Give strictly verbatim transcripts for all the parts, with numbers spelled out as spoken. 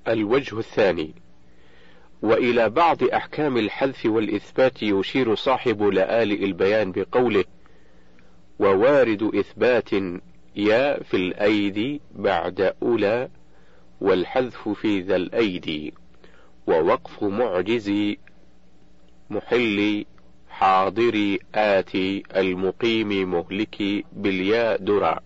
الوجه الثاني. وإلى بعض أحكام الحذف والإثبات يشير صاحب لآلئ البيان بقوله: ووارد إثبات يا في الأيدي بعد أولى، والحذف في ذا الأيدي، ووقف معجز محل حاضر آتي المقيم مهلك بالياء درع.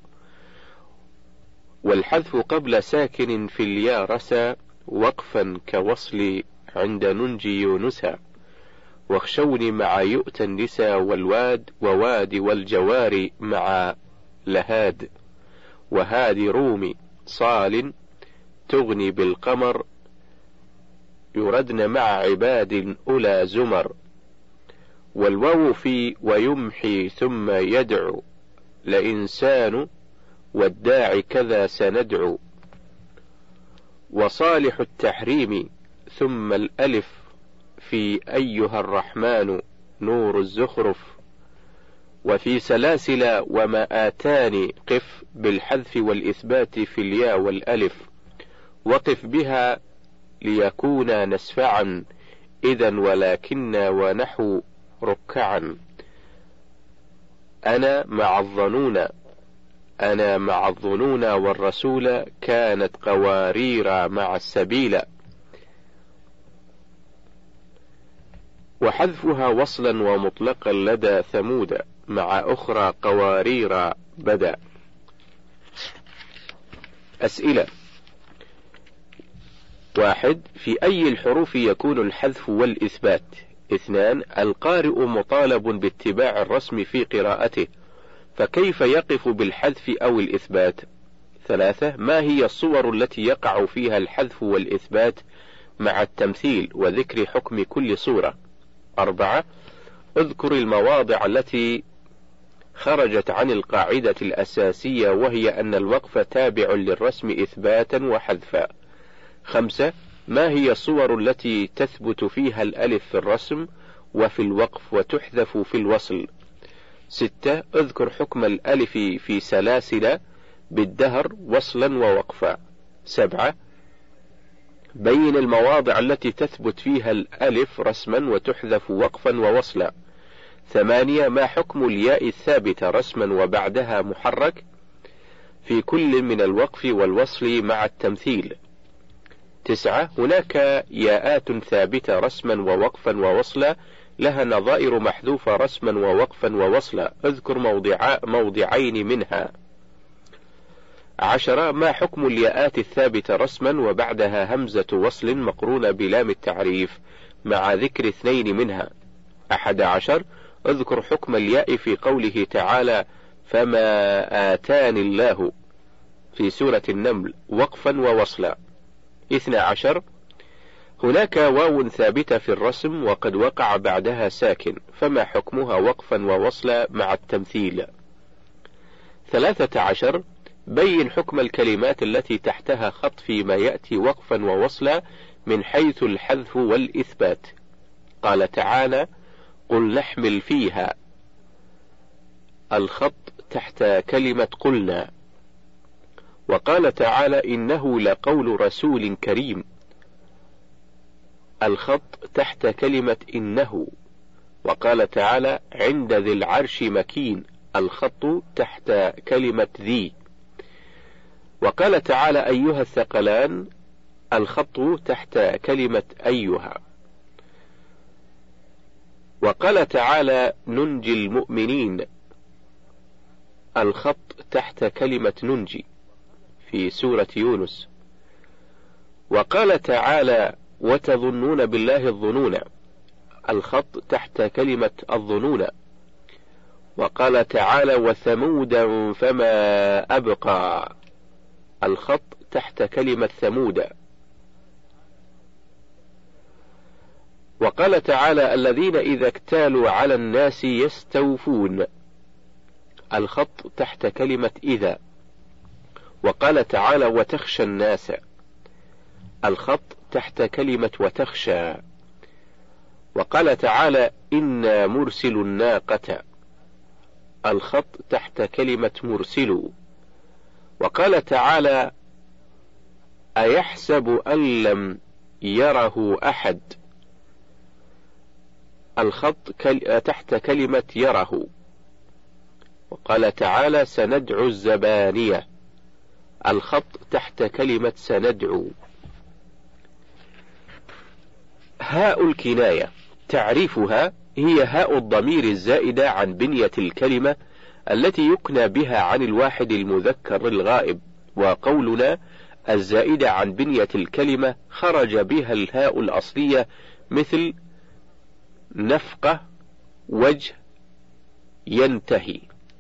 والحذف قبل ساكن في الياء رسى، وقفا كوصل عند ننجي يونسا. واخشوني مع يؤتى النسا والواد، وواد والجوار مع لهاد. وهادي رومي صال تغني بالقمر، يردن مع عباد أولى زمر. والواو في ويمحي ثم يدعو لإنسان، والداعي كذا سندعو. وصالح التحريم ثم الألف في أيها الرحمن نور الزخرف. وفي سلاسل وما آتاني قف بالحذف والإثبات في الياء والألف، وقف بها ليكون نسفعا إذا ولكن ونحو ركعا. أنا مع الظنون أنا مع الظنون والرسول، كانت قوارير مع السبيل. وحذفها وصلا ومطلقا لدى ثمود، مع أخرى قوارير بدا. أسئلة: واحد. في أي الحروف يكون الحذف والإثبات؟ اثنان. القارئ مطالب باتباع الرسم في قراءته، فكيف يقف بالحذف أو الإثبات؟ ثلاثة. ما هي الصور التي يقع فيها الحذف والإثبات مع التمثيل، وذكر حكم كل صورة؟ أربعة. اذكر المواضع التي خرجت عن القاعدة الأساسية، وهي أن الوقف تابع للرسم إثباتا وحذفا. خمسة. ما هي الصور التي تثبت فيها الألف في الرسم وفي الوقف وتحذف في الوصل؟ ستة. اذكر حكم الألف في سلاسل بالدهر وصلا ووقفا. سبعة. بين المواضع التي تثبت فيها الألف رسما وتحذف وقفا ووصلا. ثمانية. ما حكم الياء الثابتة رسما وبعدها محرك في كل من الوقف والوصل مع التمثيل؟ تسعة. هناك ياءات ثابتة رسما ووقفا ووصلا، لها نظائر محذوفة رسما ووقفا ووصلا، اذكر موضع موضعين منها. عشرة. ما حكم الياءات الثابتة رسما وبعدها همزة وصل مقرونة بلام التعريف مع ذكر اثنين منها؟ أحد عشر. اذكر حكم الياء في قوله تعالى: فما آتاني الله في سورة النمل وقفا ووصلا. اثنى عشر. هناك واو ثابتة في الرسم وقد وقع بعدها ساكن، فما حكمها وقفا ووصلا مع التمثيل؟ ثلاثة عشر. بين حكم الكلمات التي تحتها خط فيما يأتي وقفا ووصلا من حيث الحذف والإثبات. قال تعالى: قل نحمل فيها، الخط تحت كلمة قلنا. وقال تعالى: إنه لقول رسول كريم، الخط تحت كلمة إنه. وقال تعالى: عند ذي العرش مكين، الخط تحت كلمة ذي. وقال تعالى: أيها الثقلان، الخط تحت كلمة أيها. وقال تعالى: ننجي المؤمنين، الخط تحت كلمة ننجي في سورة يونس. وقال تعالى: وتظنون بالله الظنون، الخط تحت كلمة الظنون. وقال تعالى: وثمود فما أبقى، الخط تحت كلمة ثمود. وقال تعالى: الذين إذا اكتالوا على الناس يستوفون، الخط تحت كلمة إذا. وقال تعالى: وتخشى الناس، الخط تحت كلمة وتخشى. وقال تعالى: إنا مرسل الناقة، الخط تحت كلمة مرسل. وقال تعالى: أيحسب أن لم يره أحد، الخط تحت كلمة يره. وقال تعالى سندعو الزبانية، الخط تحت كلمة سندعو. هاء الكناية تعريفها هي هاء الضمير الزائدة عن بنية الكلمة التي يكنى بها عن الواحد المذكر الغائب، وقولنا الزائدة عن بنية الكلمة خرج بها الهاء الأصلية مثل نفقة، وجه، ينتهي.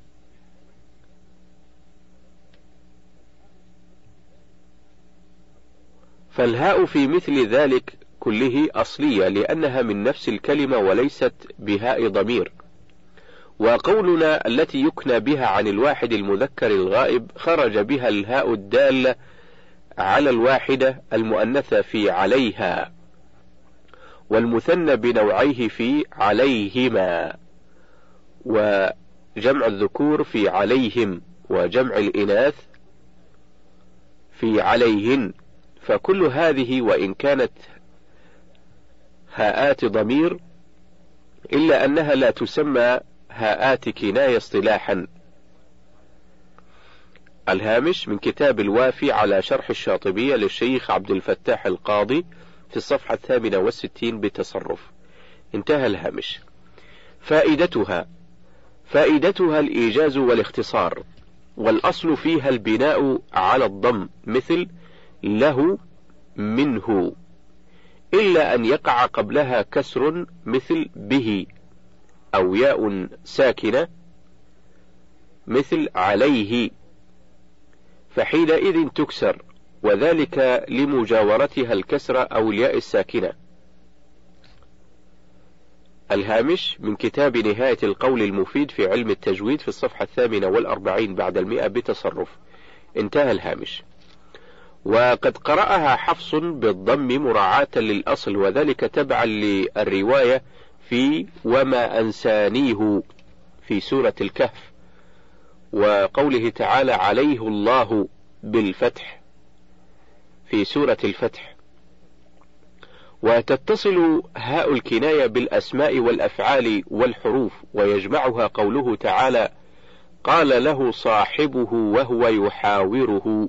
فالهاء في مثل ذلك كله أصلية لأنها من نفس الكلمة وليست بهاء ضمير. وقولنا التي يكنى بها عن الواحد المذكر الغائب خرج بها الهاء الدالة على الواحدة المؤنثة في عليها، والمثنى بنوعيه في عليهما، وجمع الذكور في عليهم، وجمع الإناث في عليهن. فكل هذه وإن كانت هاءات ضمير إلا أنها لا تسمى هاءات كناية اصطلاحا. الهامش من كتاب الوافي على شرح الشاطبية للشيخ عبد الفتاح القاضي في الصفحة الثامنة والستين بتصرف. انتهى الهامش. فائدتها فائدتها الإيجاز والاختصار، والأصل فيها البناء على الضم مثل له منه، إلا أن يقع قبلها كسر مثل به، أو ياء ساكنة مثل عليه، فحينئذ تكسر، وذلك لمجاورتها الكسرة أو الياء الساكنة. الهامش من كتاب نهاية القول المفيد في علم التجويد في الصفحة الثامنة والأربعين بعد المئة بتصرف. انتهى الهامش. وقد قرأها حفص بالضم مراعاة للأصل، وذلك تبعا للرواية في وما أنسانيه في سورة الكهف، وقوله تعالى عليه الله بالفتح في سورة الفتح. وتتصل هاء الكناية بالأسماء والأفعال والحروف، ويجمعها قوله تعالى قال له صاحبه وهو يحاوره.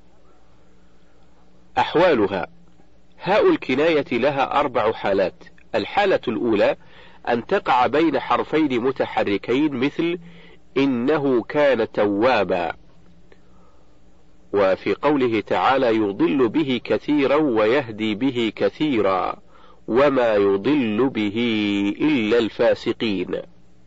أحوالها: هاء الكناية لها أربع حالات. الحالة الأولى أن تقع بين حرفين متحركين مثل إنه كان توابا، وفي قوله تعالى يضل به كثيرا ويهدي به كثيرا وما يضل به إلا الفاسقين.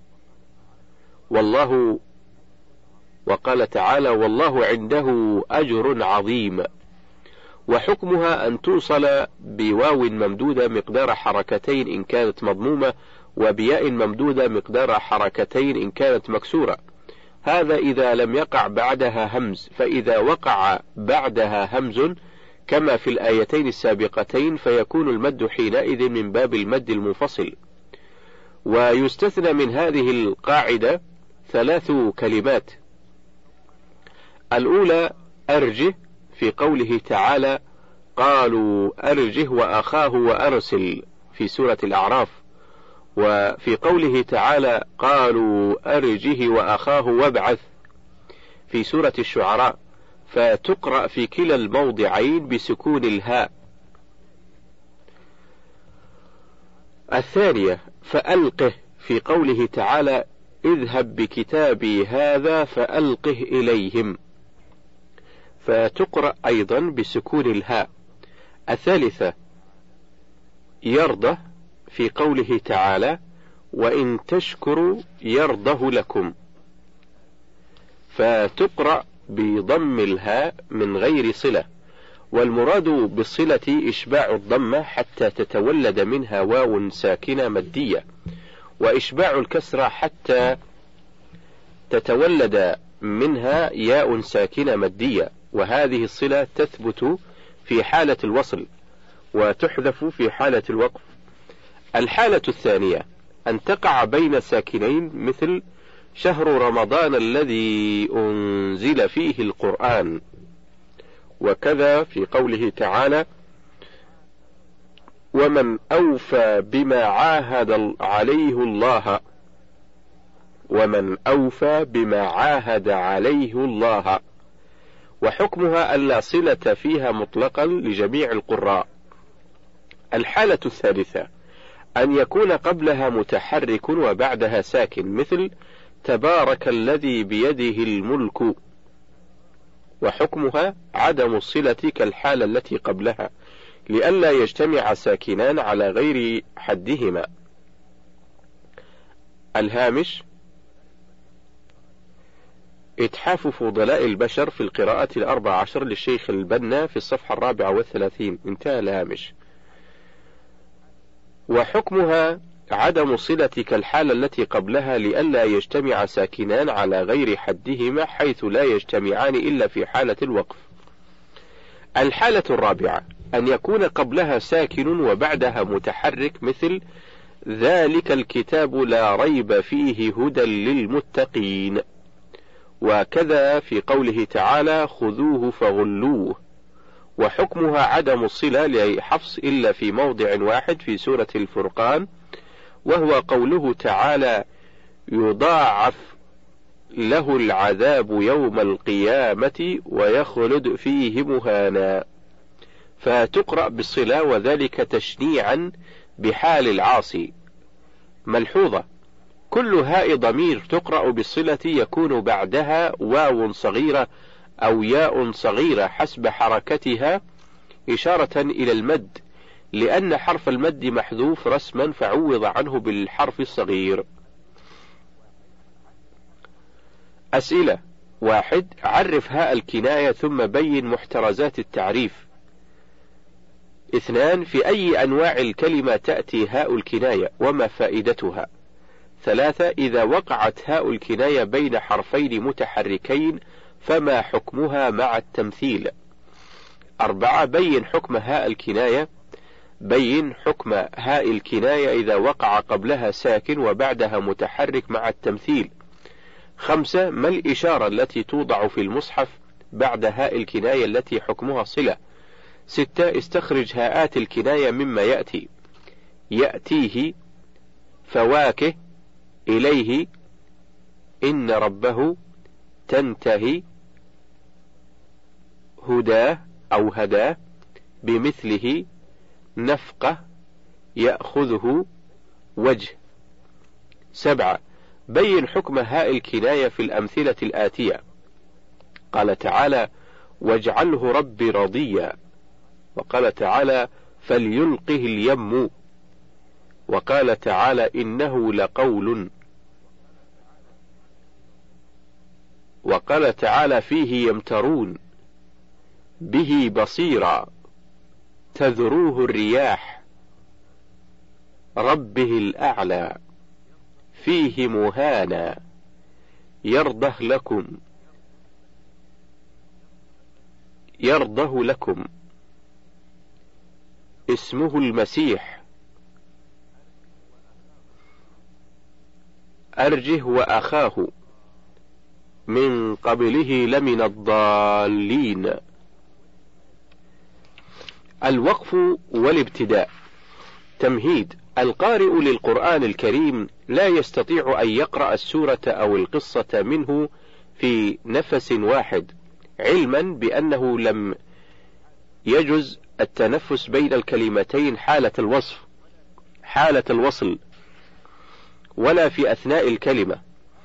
والله وقال تعالى والله عنده أجر عظيم. وحكمها أن توصل بواو ممدودة مقدار حركتين إن كانت مضمومة، وبياء ممدودة مقدار حركتين إن كانت مكسورة. هذا إذا لم يقع بعدها همز، فإذا وقع بعدها همز كما في الآيتين السابقتين فيكون المد حينئذ من باب المد المنفصل. ويستثنى من هذه القاعدة ثلاث كلمات. الأولى أرجه في قوله تعالى قالوا أرجه وأخاه وأرسل في سورة الأعراف، وفي قوله تعالى قالوا أرجه وأخاه وابعث في سورة الشعراء، فتقرأ في كلا الموضعين بسكون الهاء. الثانية فألقه في قوله تعالى اذهب بكتابي هذا فألقه إليهم، فتقرأ أيضا بسكون الهاء. الثالثة يرضى في قوله تعالى وإن تشكروا يرضه لكم، فتقرأ بضم الهاء من غير صلة، والمراد بالصلة إشباع الضمة حتى تتولد منها واو ساكنة مدية، وإشباع الكسرة حتى تتولد منها ياء ساكنة مدية، وهذه الصلة تثبت في حالة الوصل وتحذف في حالة الوقف. الحالة الثانية أن تقع بين ساكنين مثل شهر رمضان الذي أنزل فيه القرآن، وكذا في قوله تعالى: ومن أوفى بما عاهد عليه الله ومن أوفى بما عاهد عليه الله. وحكمها ألا صلة فيها مطلقا لجميع القراء. الحالة الثالثة أن يكون قبلها متحرك وبعدها ساكن، مثل تبارك الذي بيده الملك. وحكمها عدم الصلة كالحالة التي قبلها، لئلا يجتمع ساكنان على غير حدهما. الهامش: إتحاف فضلاء البشر في القراءة الأربع عشر للشيخ البنا في الصفحة الرابعة والثلاثين. انتهى الهامش. وحكمها عدم صلة كالحالة التي قبلها، لئلا يجتمع ساكنان على غير حدهما، حيث لا يجتمعان إلا في حالة الوقف. الحالة الرابعة أن يكون قبلها ساكن وبعدها متحرك، مثل ذلك الكتاب لا ريب فيه هدى للمتقين. وكذا في قوله تعالى: خذوه فغلوه. وحكمها عدم الصلة لحفص إلا في موضع واحد في سورة الفرقان، وهو قوله تعالى: يضاعف له العذاب يوم القيامة ويخلد فيه مهانا، فتقرأ بالصلة، وذلك تشنيعا بحال العاصي. ملحوظة: كل هاء ضمير تقرأ بالصلة يكون بعدها واو صغيرة أو ياء صغيرة حسب حركتها إشارة إلى المد، لأن حرف المد محذوف رسما فعوض عنه بالحرف الصغير. أسئلة: واحد. عرف هاء الكناية ثم بين محترزات التعريف. اثنان. في أي أنواع الكلمة تأتي هاء الكناية وما فائدتها؟ ثلاثة. إذا وقعت هاء الكناية بين حرفين متحركين فما حكمها مع التمثيل؟ أربعة. بين حكم هاء الكناية بين حكم هاء الكناية إذا وقع قبلها ساكن وبعدها متحرك مع التمثيل. خمسة. ما الإشارة التي توضع في المصحف بعد هاء الكناية التي حكمها صلة؟ ستة. استخرج هاءات الكناية مما يأتي: يأتيه، فواكه، إليه، إن ربه، تنتهي، هداه أو هداه، بمثله، نفقه، يأخذه، وجه. سبعة. بين حكم هاء الكناية في الأمثلة الآتية. قال تعالى: واجعله ربي رضيا. وقال تعالى: فليلقه اليم. وقال تعالى: إنه لقول. وقال تعالى: فيه يمترون، به بصيرا، تذروه الرياح، ربه الأعلى، فيه مهانا، يرضه لكم يرضه لكم اسمه المسيح، أرجه وأخاه، من قبله لمن الضالين. الوقف والابتداء. تمهيد: القارئ للقرآن الكريم لا يستطيع أن يقرأ السورة أو القصة منه في نفس واحد، علما بأنه لم يجز التنفس بين الكلمتين حالة الوصف حالة الوصل ولا في أثناء الكلمة.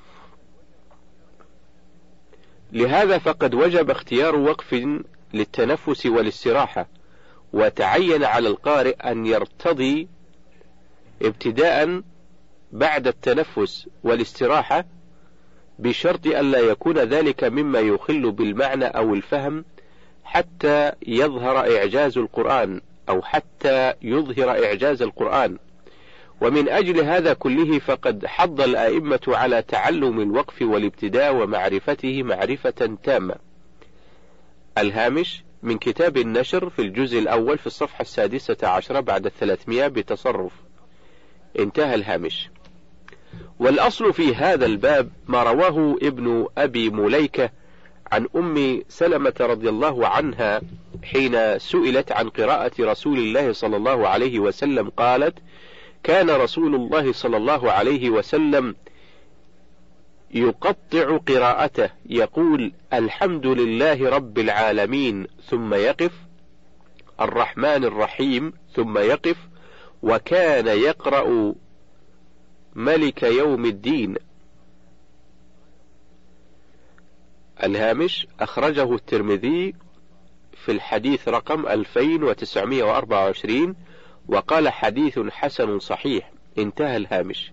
لهذا فقد وجب اختيار وقف للتنفس والاستراحة، وتعين على القارئ أن يرتضي ابتداء بعد التنفس والاستراحة، بشرط ألا يكون ذلك مما يخل بالمعنى أو الفهم، حتى يظهر إعجاز القرآن أو حتى يظهر إعجاز القرآن. ومن أجل هذا كله فقد حض الآئمة على تعلم الوقف والابتداء ومعرفته معرفة تامة. الهامش من كتاب النشر في الجزء الأول في الصفحة السادسة عشرة بعد الثلاثمائة بتصرف. انتهى الهامش. والأصل في هذا الباب ما رواه ابن أبي مليكة عن أم سلمة رضي الله عنها حين سئلت عن قراءة رسول الله صلى الله عليه وسلم قالت: كان رسول الله صلى الله عليه وسلم يقطع قراءته يقول: الحمد لله رب العالمين، ثم يقف، الرحمن الرحيم، ثم يقف، وكان يقرأ ملك يوم الدين. الهامش: أخرجه الترمذي في الحديث رقم ألفين وتسعمائة وأربعة وعشرين، وقال حديث حسن صحيح. انتهى الهامش.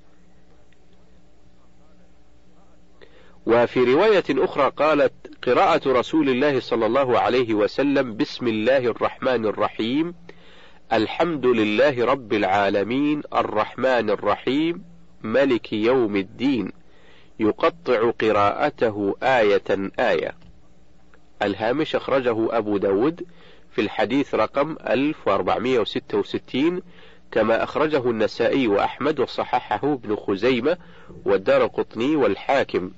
وفي رواية أخرى قالت: قراءة رسول الله صلى الله عليه وسلم بسم الله الرحمن الرحيم، الحمد لله رب العالمين، الرحمن الرحيم، ملك يوم الدين، يقطع قراءته آية آية. الهامش: أخرجه أبو داود في الحديث رقم ألف وأربعمائة وستة وستين، كما أخرجه النسائي وأحمد وصححه ابن خزيمة والدارقطني والحاكم.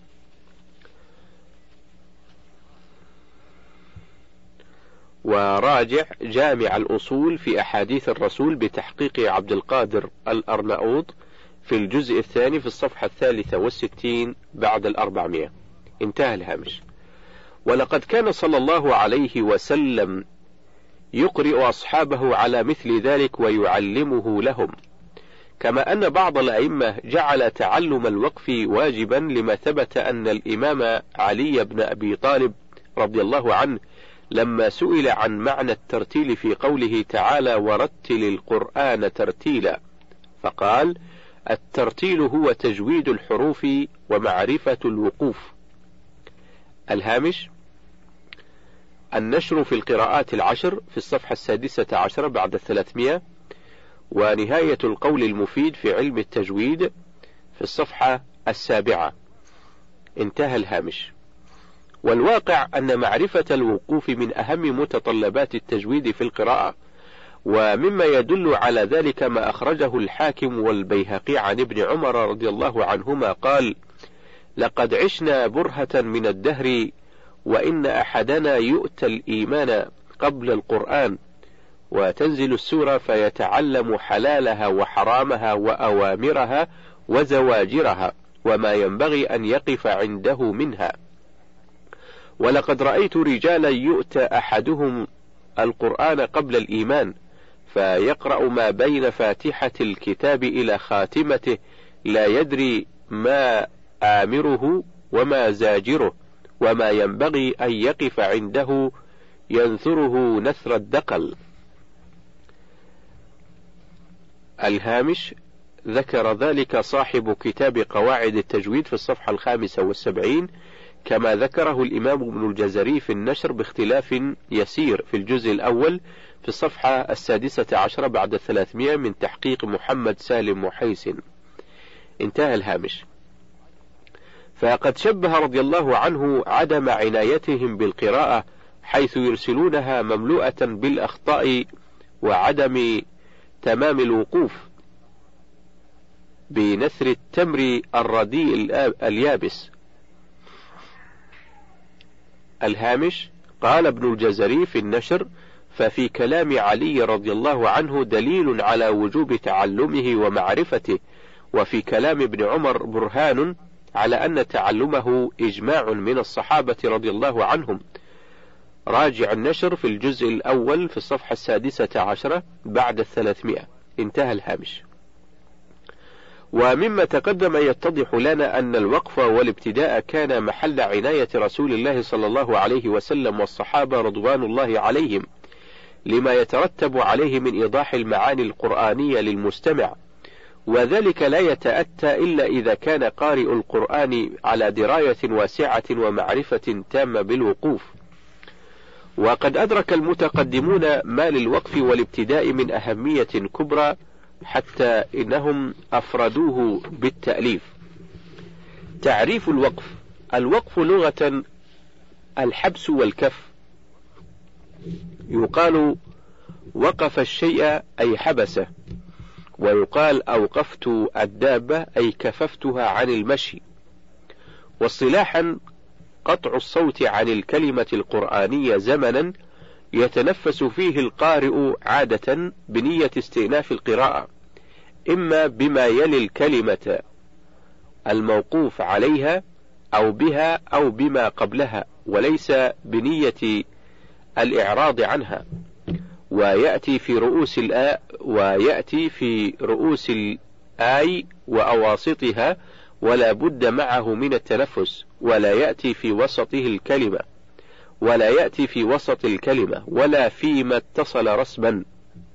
وراجع جامع الأصول في أحاديث الرسول بتحقيق عبد القادر الأرناؤوط في الجزء الثاني في الصفحة الثالثة والستين بعد الأربعمائة. انتهى الهامش. ولقد كان صلى الله عليه وسلم يقرئ أصحابه على مثل ذلك ويعلمه لهم، كما أن بعض الأئمة جعل تعلم الوقف واجبا، لما ثبت أن الإمام علي بن أبي طالب رضي الله عنه لما سئل عن معنى الترتيل في قوله تعالى: ورتل القرآن ترتيلا، فقال: الترتيل هو تجويد الحروف ومعرفة الوقوف. الهامش: النشر في القراءات العشر في الصفحة السادسة عشر بعد الثلاثمائة، ونهاية القول المفيد في علم التجويد في الصفحة السابعة. انتهى الهامش. والواقع أن معرفة الوقوف من أهم متطلبات التجويد في القراءة، ومما يدل على ذلك ما أخرجه الحاكم والبيهقي عن ابن عمر رضي الله عنهما قال: لقد عشنا برهة من الدهر، وإن أحدنا يؤتى الإيمان قبل القرآن، وتنزل السورة فيتعلم حلالها وحرامها وأوامرها وزواجرها وما ينبغي أن يقف عنده منها. ولقد رأيت رجالا يؤتى أحدهم القرآن قبل الإيمان، فيقرأ ما بين فاتحة الكتاب إلى خاتمته، لا يدري ما آمره وما زاجره وما ينبغي أن يقف عنده، ينثره نثر الدقل. الهامش: ذكر ذلك صاحب كتاب قواعد التجويد في الصفحة الخامسة والسبعين، كما ذكره الإمام ابن الجزري في النشر باختلاف يسير في الجزء الأول في الصفحة السادسة عشر بعد الثلاثمائة من تحقيق محمد سالم محيسن. انتهى الهامش. فقد شبه رضي الله عنه عدم عنايتهم بالقراءة حيث يرسلونها مملوءة بالأخطاء وعدم تمام الوقوف بنثر التمر الرديء اليابس. الهامش: قال ابن الجزري في النشر: ففي كلام علي رضي الله عنه دليل على وجوب تعلمه ومعرفته، وفي كلام ابن عمر برهان على أن تعلمه إجماع من الصحابة رضي الله عنهم. راجع النشر في الجزء الأول في الصفحة السادسة عشرة بعد الثلاثمائة. انتهى الهامش. ومما تقدم يتضح لنا أن الوقف والابتداء كان محل عناية رسول الله صلى الله عليه وسلم والصحابة رضوان الله عليهم، لما يترتب عليه من إيضاح المعاني القرآنية للمستمع، وذلك لا يتأتى إلا إذا كان قارئ القرآن على دراية واسعة ومعرفة تامة بالوقوف. وقد أدرك المتقدمون ما للوقف والابتداء من أهمية كبرى، حتى إنهم أفردوه بالتأليف. تعريف الوقف: الوقف لغة الحبس والكف، يقال وقف الشيء أي حبسه، ويقال أوقفت الدابة أي كففتها عن المشي. واصطلاحا قطع الصوت عن الكلمة القرآنية زمنا يتنفس فيه القارئ عادة بنية استئناف القراءة، إما بما يلي الكلمة الموقوف عليها أو بها أو بما قبلها، وليس بنية الإعراض عنها، ويأتي في رؤوس الآ ويأتي في رؤوس الآي وأواسطها، ولا بد معه من التنفس، ولا يأتي في وسطه الكلمة ولا يأتي في وسط الكلمة ولا فيما اتصل رسما.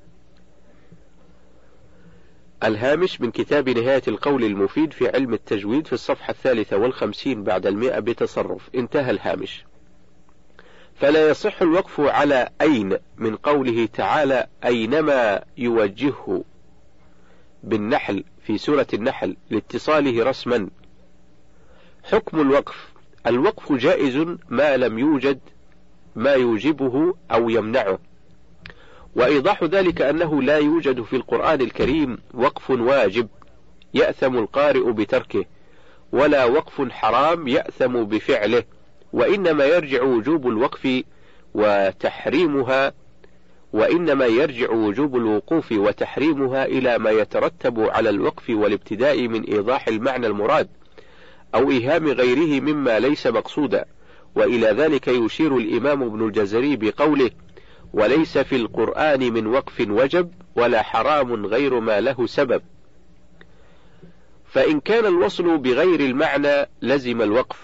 الهامش من كتاب نهاية القول المفيد في علم التجويد في الصفحة الثالثة والخمسين بعد المئة بتصرف. انتهى الهامش. فلا يصح الوقف على أين من قوله تعالى أينما يوجهه بالنحل في سورة النحل لاتصاله رسما. حكم الوقف: الوقف جائز ما لم يوجد ما يوجبه أو يمنعه، وإيضاح ذلك أنه لا يوجد في القرآن الكريم وقف واجب يأثم القارئ بتركه، ولا وقف حرام يأثم بفعله، وإنما يرجع وجوب الوقف وتحريمها وإنما يرجع وجوب الوقوف وتحريمها إلى ما يترتب على الوقف والابتداء من إيضاح المعنى المراد أو إيهام غيره مما ليس مقصودا. وإلى ذلك يشير الإمام ابن الجزري بقوله: وليس في القرآن من وقف وجب ولا حرام غير ما له سبب. فإن كان الوصل بغير المعنى لزم الوقف،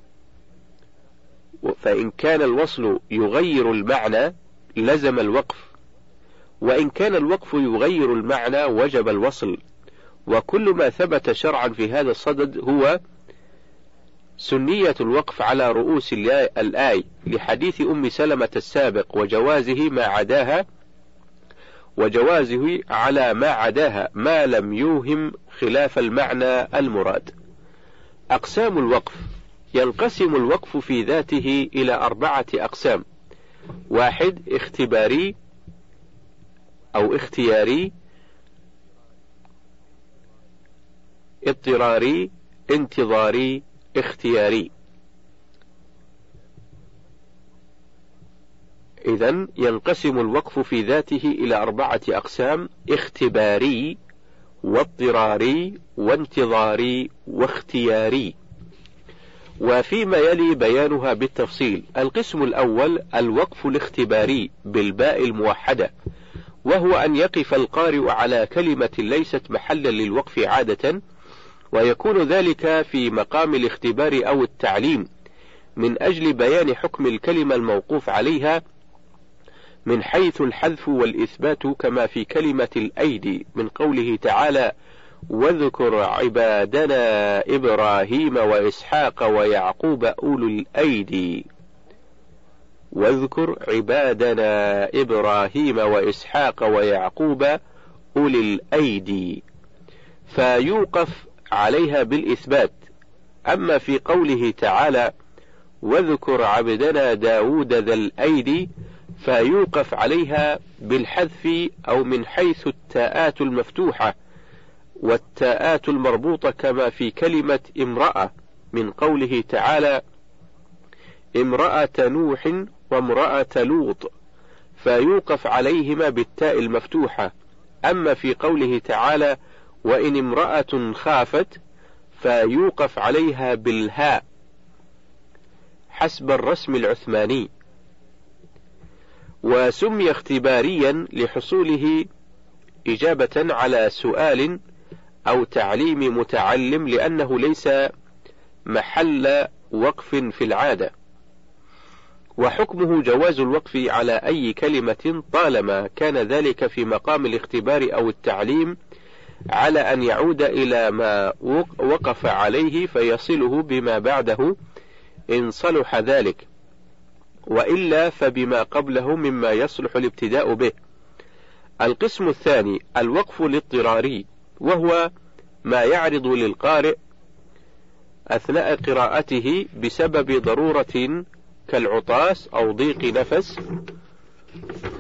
فإن كان الوصل يغير المعنى لزم الوقف، وإن كان الوقف يغير المعنى وجب الوصل. وكل ما ثبت شرعا في هذا الصدد هو سنية الوقف على رؤوس الآي لحديث أم سلمة السابق، وجوازه ما عداها وجوازه على ما عداها ما لم يوهم خلاف المعنى المراد. أقسام الوقف: ينقسم الوقف في ذاته إلى أربعة أقسام: واحد اختباري أو اختياري، اضطراري، انتظاري، اختياري. إذن ينقسم الوقف في ذاته إلى أربعة أقسام: اختباري واضطراري وانتظاري واختياري، وفيما يلي بيانها بالتفصيل. القسم الأول الوقف الاختباري بالباء الموحدة، وهو أن يقف القارئ على كلمة ليست محلا للوقف عادة، ويكون ذلك في مقام الاختبار أو التعليم من أجل بيان حكم الكلمة الموقوف عليها من حيث الحذف والإثبات، كما في كلمة الأيدي من قوله تعالى: واذكر عبادنا إبراهيم وإسحاق ويعقوب أولو الأيدي. واذكر عبادنا إبراهيم وإسحاق ويعقوب أولي الأيدي، فيوقف عليها بالإثبات. أما في قوله تعالى: واذكر عبدنا داود ذا الأيدي، فيوقف عليها بالحذف أو من حيث التاءات المفتوحة والتاءات المربوطة، كما في كلمة امرأة من قوله تعالى: امرأة نوح وامرأة لوط، فيوقف عليهما بالتاء المفتوحة. أما في قوله تعالى: وإن امرأة خافت، فيوقف عليها بالهاء حسب الرسم العثماني. وسمي اختباريا لحصوله إجابة على سؤال أو تعليم متعلم، لأنه ليس محل وقف في العادة. وحكمه جواز الوقف على أي كلمة طالما كان ذلك في مقام الاختبار أو التعليم، على أن يعود إلى ما وقف عليه فيصله بما بعده إن صلح ذلك، وإلا فبما قبله مما يصلح الابتداء به. القسم الثاني الوقف الاضطراري، وهو ما يعرض للقارئ أثناء قراءته بسبب ضرورة كالعطاس أو ضيق نفس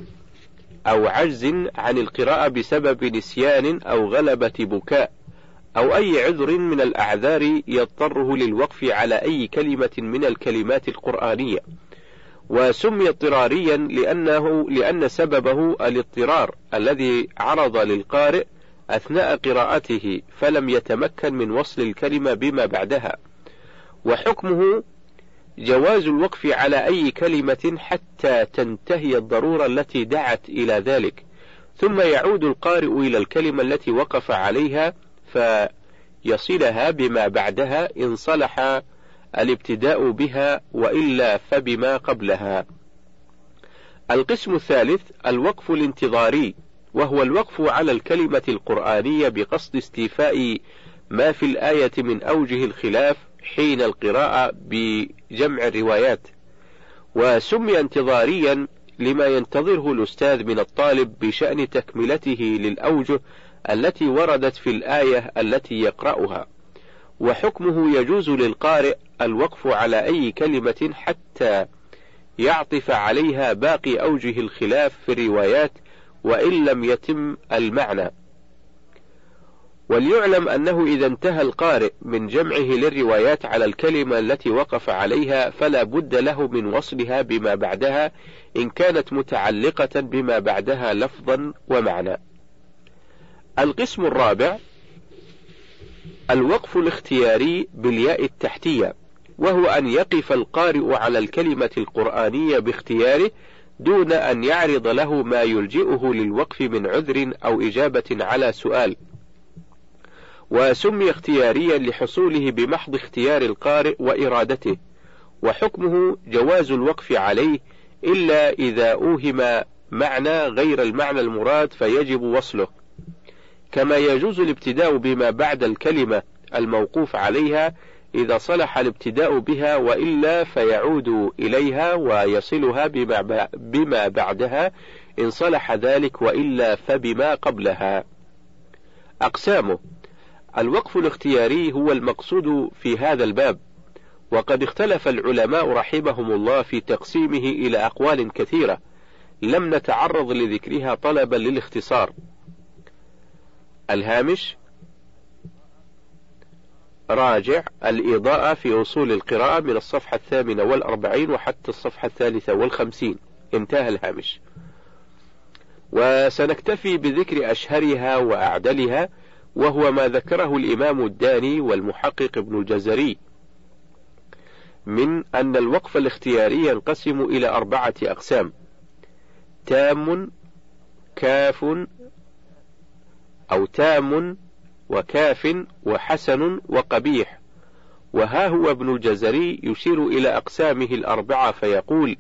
أو عجز عن القراءة بسبب نسيان أو غلبة بكاء أو أي عذر من الأعذار يضطره للوقف على أي كلمة من الكلمات القرآنية. وسمي اضطراريا لأنه لأن سببه الاضطرار الذي عرض للقارئ أثناء قراءته فلم يتمكن من وصل الكلمة بما بعدها. وحكمه جواز الوقف على أي كلمة حتى تنتهي الضرورة التي دعت إلى ذلك، ثم يعود القارئ إلى الكلمة التي وقف عليها فيصلها بما بعدها إن صلح الابتداء بها، وإلا فبما قبلها. القسم الثالث الوقف الانتظاري، وهو الوقف على الكلمة القرآنية بقصد استيفاء ما في الآية من أوجه الخلاف حين القراءة بجمع الروايات. وسمي انتظاريا لما ينتظره الأستاذ من الطالب بشأن تكملته للأوجه التي وردت في الآية التي يقرأها. وحكمه يجوز للقارئ الوقف على أي كلمة حتى يعطف عليها باقي أوجه الخلاف في الروايات وإن لم يتم المعنى. وليعلم أنه إذا انتهى القارئ من جمعه للروايات على الكلمة التي وقف عليها فلا بد له من وصلها بما بعدها إن كانت متعلقة بما بعدها لفظا ومعنى. القسم الرابع الوقف الاختياري بالياء التحتية، وهو أن يقف القارئ على الكلمة القرآنية باختياره دون أن يعرض له ما يلجئه للوقف من عذر أو إجابة على سؤال. وسمي اختياريا لحصوله بمحض اختيار القارئ وإرادته. وحكمه جواز الوقف عليه إلا إذا أوهم معنى غير المعنى المراد فيجب وصله، كما يجوز الابتداء بما بعد الكلمة الموقوف عليها إذا صلح الابتداء بها، وإلا فيعود إليها ويصلها بما بعدها إن صلح ذلك، وإلا فبما قبلها. أقسامه: الوقف الاختياري هو المقصود في هذا الباب، وقد اختلف العلماء رحمهم الله في تقسيمه إلى أقوال كثيرة لم نتعرض لذكرها طلبا للاختصار. الهامش: راجع الإضاءة في أصول القراءة من الصفحة الثامنة والأربعين وحتى الصفحة الثالثة والخمسين. انتهى الهامش. وسنكتفي بذكر أشهرها وأعدلها، وهو ما ذكره الإمام الداني والمحقق ابن الجزري من أن الوقف الاختياري ينقسم إلى أربعة أقسام: تام، كاف أو تام وكاف وحسن وقبيح. وها هو ابن الجزري يشير إلى أقسامه الأربعة فيقول: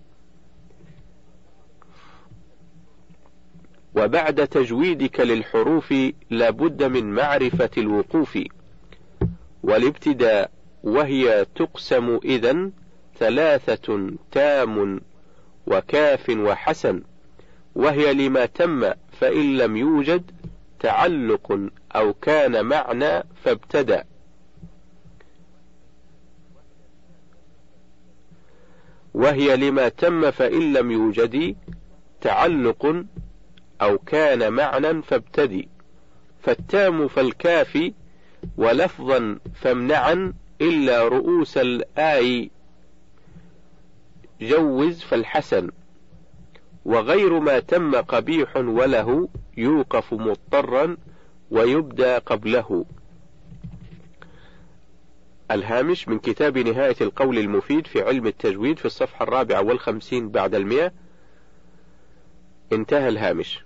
وبعد تجويدك للحروف لابد من معرفة الوقوف والابتداء، وهي تقسم إذن ثلاثة: تام وكاف وحسن، وهي لما تم فإن لم يوجد تعلق أو كان معنى فابتدأ. وهي لما تم فإن لم يوجد تعلق أو كان معنى فابتدي. فالتام فالكافي، ولفظا فامنعا إلا رؤوس الآي جوز فالحسن. وغير ما تم قبيح وله يوقف مضطرا ويبدأ قبله. الهامش من كتاب نهاية القول المفيد في علم التجويد في الصفحة الرابعة والخمسين بعد المئة. انتهى الهامش.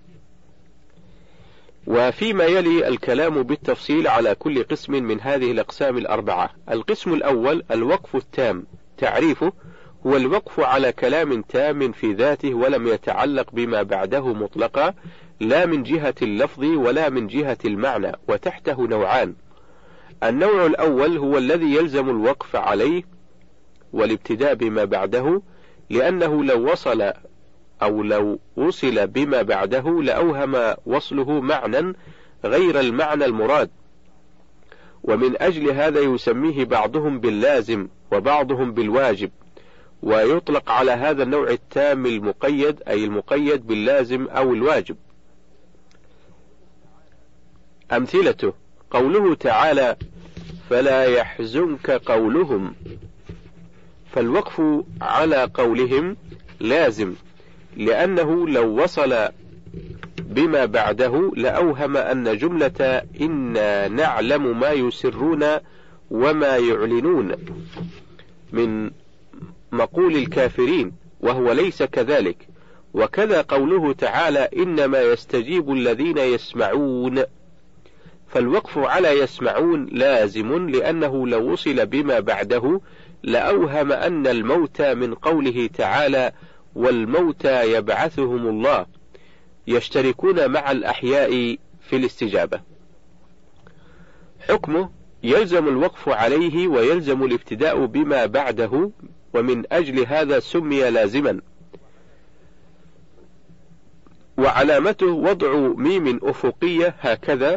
وفيما يلي الكلام بالتفصيل على كل قسم من هذه الأقسام الأربعة. القسم الأول الوقف التام. تعريفه: هو الوقف على كلام تام في ذاته ولم يتعلق بما بعده مطلقا، لا من جهة اللفظ ولا من جهة المعنى، وتحته نوعان: النوع الأول هو الذي يلزم الوقف عليه والابتداء بما بعده، لأنه لو وصل أو لو وصل بما بعده لأوهم وصله معنى غير المعنى المراد، ومن أجل هذا يسميه بعضهم باللازم وبعضهم بالواجب. ويطلق على هذا النوع التام المقيد، أي المقيد باللازم أو الواجب. أمثلته: قوله تعالى فلا يحزنك قولهم، فالوقف على قولهم لازم، لأنه لو وصل بما بعده لأوهم أن جملة إنا نعلم ما يسرون وما يعلنون من مقول الكافرين، وهو ليس كذلك. وكذا قوله تعالى إنما يستجيب الذين يسمعون، فالوقف على يسمعون لازم، لأنه لو وصل بما بعده لأوهم أن الموت من قوله تعالى والموتى يبعثهم الله يشتركون مع الأحياء في الاستجابة. حكمه يلزم الوقف عليه ويلزم الابتداء بما بعده، ومن أجل هذا سمي لازما. وعلامته وضع ميم أفقية هكذا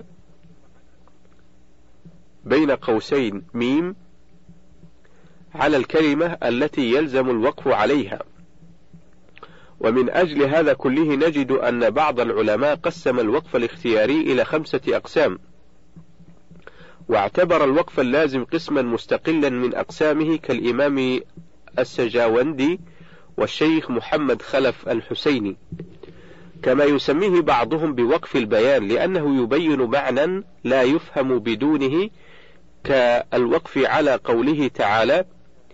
بين قوسين ميم على الكلمة التي يلزم الوقف عليها. ومن أجل هذا كله نجد أن بعض العلماء قسم الوقف الاختياري إلى خمسة أقسام، واعتبر الوقف اللازم قسما مستقلا من أقسامه، كالإمام السجاوندي والشيخ محمد خلف الحسيني، كما يسميه بعضهم بوقف البيان، لأنه يبين معنى لا يفهم بدونه، كالوقف على قوله تعالى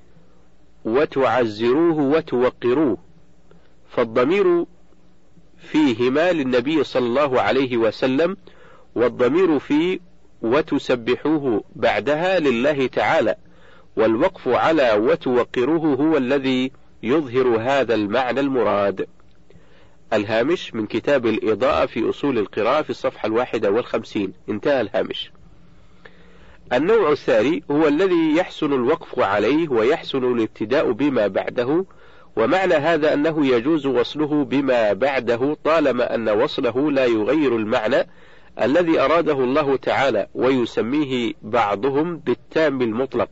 وتعزروه وتوقروه، فالضمير فيهما للنبي صلى الله عليه وسلم، والضمير في وتسبحوه بعدها لله تعالى، والوقف على وتوقروه هو الذي يظهر هذا المعنى المراد. الهامش من كتاب الإضاءة في أصول القراءة في الصفحة الواحدة والخمسين، انتهى الهامش. النوع الثاني هو الذي يحسن الوقف عليه ويحسن الابتداء بما بعده، ومعنى هذا أنه يجوز وصله بما بعده طالما أن وصله لا يغير المعنى الذي أراده الله تعالى، ويسميه بعضهم بالتام المطلق،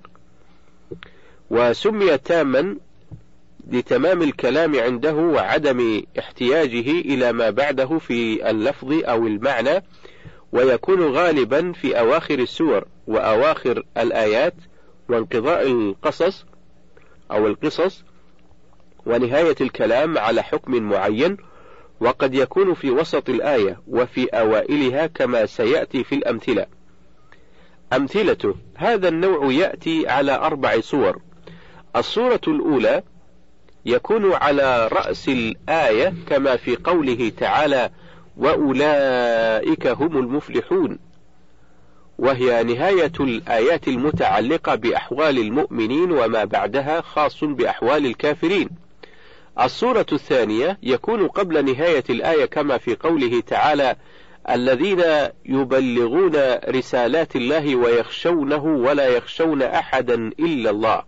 وسمي تاما لتمام الكلام عنده وعدم احتياجه إلى ما بعده في اللفظ أو المعنى، ويكون غالبا في أواخر السور وأواخر الآيات وانقضاء القصص أو القصص ونهاية الكلام على حكم معين، وقد يكون في وسط الآية وفي أوائلها كما سيأتي في الأمثلة. أمثلته: هذا النوع يأتي على أربع صور. الصورة الأولى يكون على رأس الآية كما في قوله تعالى وأولئك هم المفلحون، وهي نهاية الآيات المتعلقة بأحوال المؤمنين، وما بعدها خاص بأحوال الكافرين. الصورة الثانية يكون قبل نهاية الآية كما في قوله تعالى الذين يبلغون رسالات الله ويخشونه ولا يخشون أحدا إلا الله،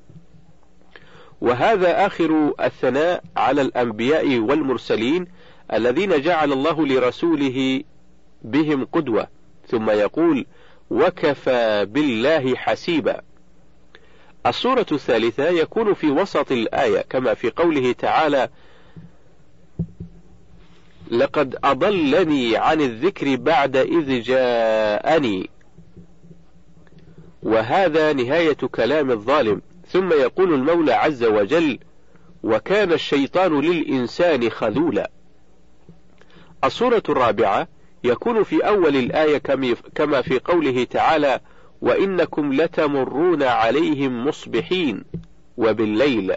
وهذا آخر الثناء على الأنبياء والمرسلين الذين جعل الله لرسوله بهم قدوة، ثم يقول وكفى بالله حسيبا. الصورة الثالثة يكون في وسط الآية كما في قوله تعالى لقد أضلني عن الذكر بعد إذ جاءني، وهذا نهاية كلام الظالم. ثم يقول المولى عز وجل وكان الشيطان للإنسان خذولا. الصورة الرابعة يكون في أول الآية كما في قوله تعالى وإنكم لتمرون عليهم مصبحين وبالليل،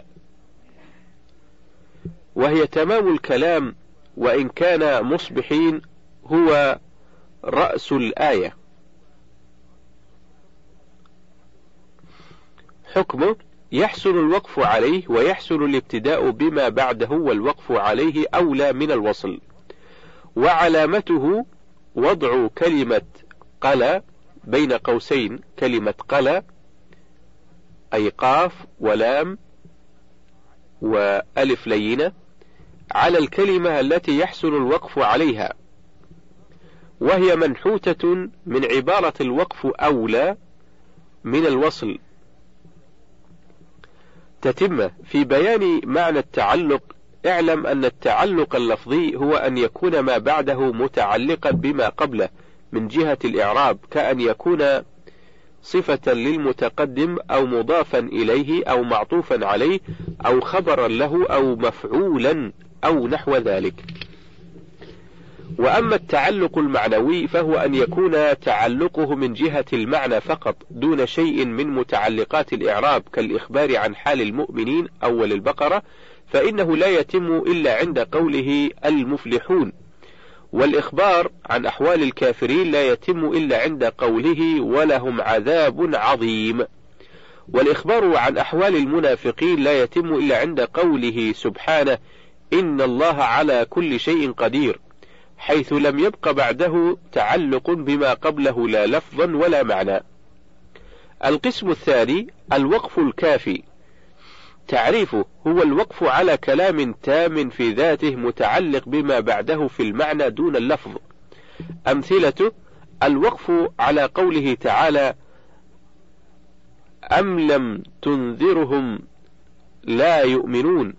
وهي تمام الكلام، وإن كان مصبحين هو رأس الآية. حكمه يحسن الوقف عليه ويحسن الابتداء بما بعده، والوقف عليه أولى من الوصل. وعلامته وضع كلمة قلى بين قوسين، كلمة قلى أي قاف ولام وألف لينة على الكلمة التي يحسن الوقف عليها، وهي منحوتة من عبارة الوقف أولى من الوصل. تتم في بيان معنى التعلق. اعلم أن التعلق اللفظي هو أن يكون ما بعده متعلقا بما قبله، من جهة الإعراب، كأن يكون صفة للمتقدم أو مضافا إليه أو معطوفا عليه أو خبرا له أو مفعولا أو نحو ذلك. وأما التعلق المعنوي فهو أن يكون تعلقه من جهة المعنى فقط دون شيء من متعلقات الإعراب كالإخبار عن حال المؤمنين أول البقرة، فإنه لا يتم إلا عند قوله المفلحون، والإخبار عن أحوال الكافرين لا يتم إلا عند قوله ولهم عذاب عظيم، والإخبار عن أحوال المنافقين لا يتم إلا عند قوله سبحانه إن الله على كل شيء قدير، حيث لم يبق بعده تعلق بما قبله لا لفظا ولا معنى. القسم الثاني الوقف الكافي، تعريفه هو الوقف على كلام تام في ذاته متعلق بما بعده في المعنى دون اللفظ. أمثلته الوقف على قوله تعالى أم لم تنذرهم لا يؤمنون،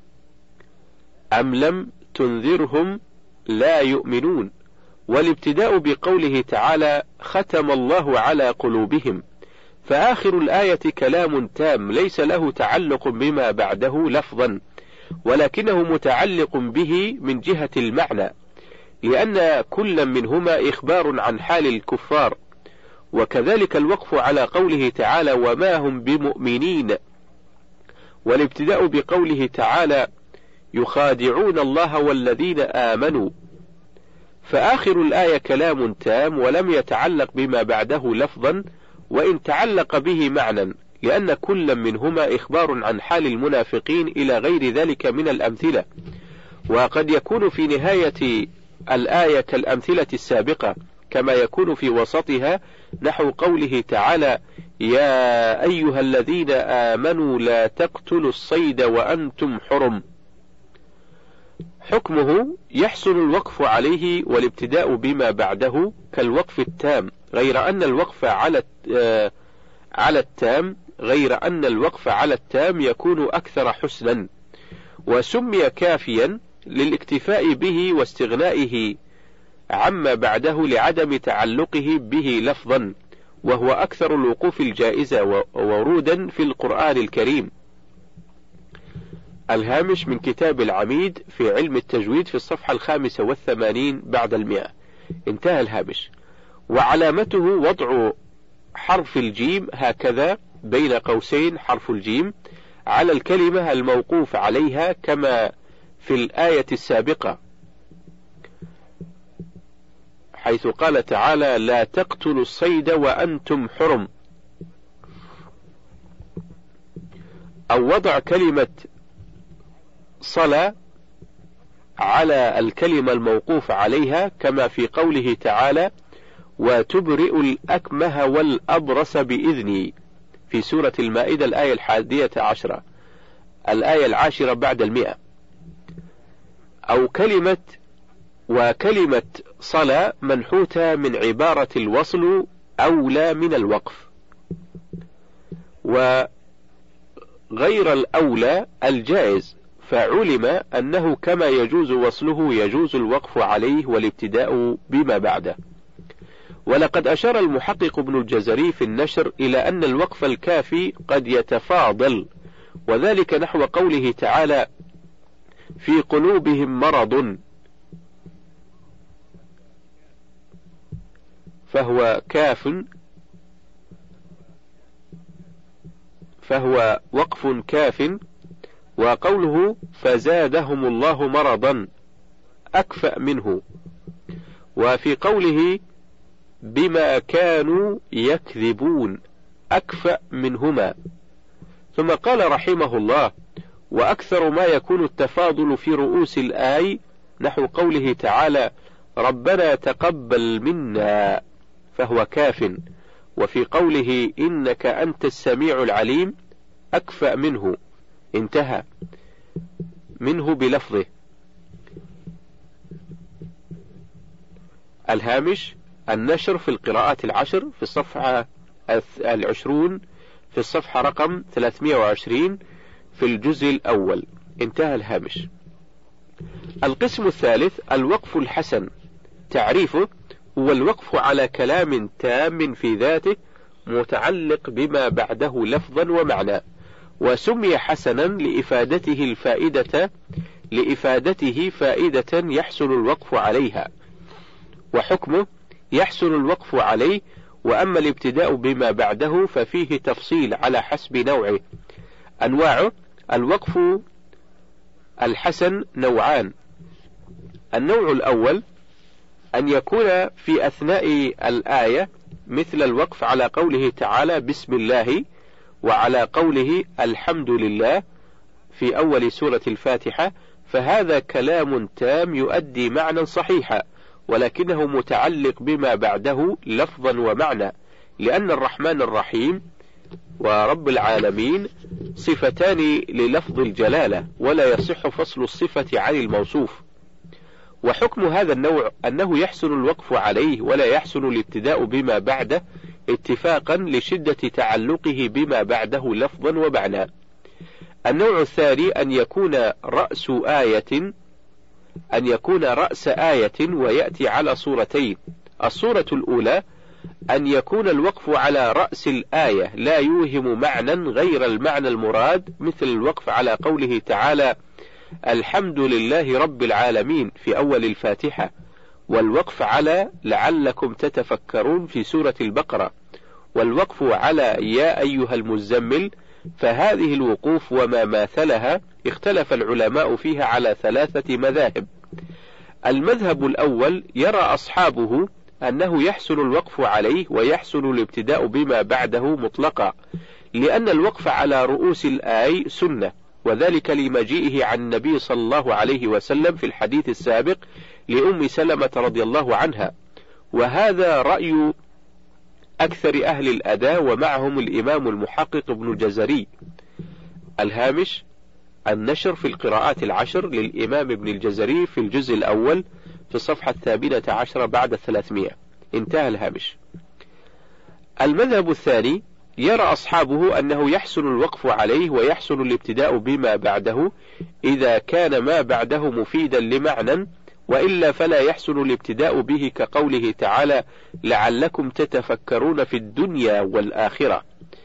أم لم تنذرهم لا يؤمنون، والابتداء بقوله تعالى ختم الله على قلوبهم، فآخر الآية كلام تام ليس له تعلق بما بعده لفظا، ولكنه متعلق به من جهة المعنى، لأن كل منهما إخبار عن حال الكفار. وكذلك الوقف على قوله تعالى وما هم بمؤمنين، والابتداء بقوله تعالى يخادعون الله والذين آمنوا، فآخر الآية كلام تام ولم يتعلق بما بعده لفظا، وإن تعلق به معنى، لأن كل منهما إخبار عن حال المنافقين إلى غير ذلك من الأمثلة. وقد يكون في نهاية الآية كالأمثلة السابقة، كما يكون في وسطها نحو قوله تعالى يا أيها الذين آمنوا لا تقتلوا الصيد وأنتم حرم. حكمه يحسن الوقف عليه والابتداء بما بعده كالوقف التام، غير أن الوقف على على التام غير أن الوقف على التام يكون أكثر حسنا، وسمي كافيا للاكتفاء به واستغنائه عما بعده لعدم تعلقه به لفظا، وهو أكثر الوقوف الجائزة ورودا في القرآن الكريم. الهامش من كتاب العميد في علم التجويد في الصفحة الخامسة والثمانين بعد المئة. انتهى الهامش. وعلامته وضع حرف الجيم هكذا بين قوسين حرف الجيم على الكلمة الموقوف عليها كما في الآية السابقة، حيث قال تعالى لا تقتلوا الصيد وأنتم حرم، أو وضع كلمة صلى على الكلمة الموقوف عليها كما في قوله تعالى وتبرئ الأكمه والأبرص بإذني في سورة المائدة الآية الحادية عشرة الآية العاشرة بعد المئة. أو كلمة وكلمة صلى منحوتة من عبارة الوصل أولى من الوقف، وغير الأولى الجائز، فعلم أنه كما يجوز وصله يجوز الوقف عليه والابتداء بما بعده. ولقد أشار المحقق ابن الجزري في النشر إلى أن الوقف الكافي قد يتفاضل، وذلك نحو قوله تعالى في قلوبهم مرض، فهو كاف فهو وقف كاف، وقوله فزادهم الله مرضا أكفأ منه، وفي قوله بما كانوا يكذبون أكفأ منهما. ثم قال رحمه الله وأكثر ما يكون التفاضل في رؤوس الآي نحو قوله تعالى ربنا تقبل منا، فهو كاف، وفي قوله إنك أنت السميع العليم أكفأ منه، انتهى منه بلفظه. الهامش النشر في القراءات العشر في الصفحة العشرون في الصفحة رقم ثلاثمائة وعشرين في الجزء الأول، انتهى الهامش. القسم الثالث الوقف الحسن، تعريفه هو الوقف على كلام تام في ذاته متعلق بما بعده لفظا ومعنى، وسمي حسنا لإفادته الفائدة لإفادته فائدة يحسن الوقف عليها، وحكمه يحسن الوقف عليه. وأما الابتداء بما بعده ففيه تفصيل على حسب نوعه. أنواعه: الوقف الحسن نوعان. النوع الأول أن يكون في أثناء الآية، مثل الوقف على قوله تعالى بسم الله، وعلى قوله الحمد لله في أول سورة الفاتحة، فهذا كلام تام يؤدي معنى صحيحا، ولكنه متعلق بما بعده لفظا ومعنى، لأن الرحمن الرحيم ورب العالمين صفتان للفظ الجلالة، ولا يصح فصل الصفة عن الموصوف. وحكم هذا النوع أنه يحسن الوقف عليه ولا يحسن الابتداء بما بعده، اتفاقا لشدة تعلقه بما بعده لفظا ومعنى. النوع الثاني أن يكون رأس آية أن يكون رأس آية ويأتي على صورتين. الصورة الأولى أن يكون الوقف على رأس الآية لا يوهم معنى غير المعنى المراد، مثل الوقف على قوله تعالى الحمد لله رب العالمين في أول الفاتحة، والوقف على لعلكم تتفكرون في سورة البقرة، والوقف على يا أيها المزمل. فهذه الوقوف وما ماثلها اختلف العلماء فيها على ثلاثة مذاهب. المذهب الأول يرى أصحابه أنه يحسن الوقف عليه ويحسن الابتداء بما بعده مطلقا، لأن الوقف على رؤوس الآي سنة، وذلك لمجيئه عن النبي صلى الله عليه وسلم في الحديث السابق لأم سلمة رضي الله عنها. وهذا رأي أكثر أهل الأداء، ومعهم الإمام المحقق ابن الجزري. الهامش: النشر في القراءات العشر للإمام ابن الجزري في الجزء الأول في الصفحة الثامنة عشرة بعد الثلاثمائة. انتهى الهامش. المذهب الثاني يرى أصحابه أنه يحسن الوقف عليه ويحسن الابتداء بما بعده إذا كان ما بعده مفيدا لمعنى، وإلا فلا يحسن الابتداء به، كقوله تعالى لعلكم تتفكرون في الدنيا والآخرة،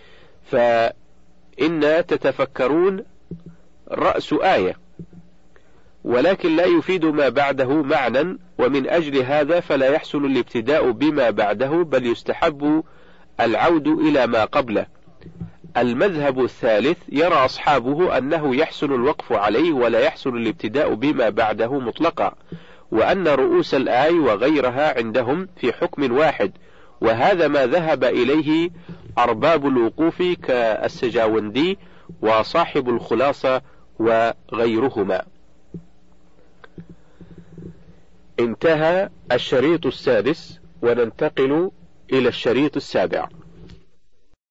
فإن تتفكرون رأس آية، ولكن لا يفيد ما بعده معنى، ومن أجل هذا فلا يحسن الابتداء بما بعده، بل يستحب العود إلى ما قبله. المذهب الثالث يرى أصحابه أنه يحسن الوقف عليه ولا يحسن الابتداء بما بعده مطلقا، وأن رؤوس الآي وغيرها عندهم في حكم واحد، وهذا ما ذهب إليه أرباب الوقوف كالسجاوندي وصاحب الخلاصة وغيرهما. انتهى الشريط السادس، وننتقل إلى الشريط السابع.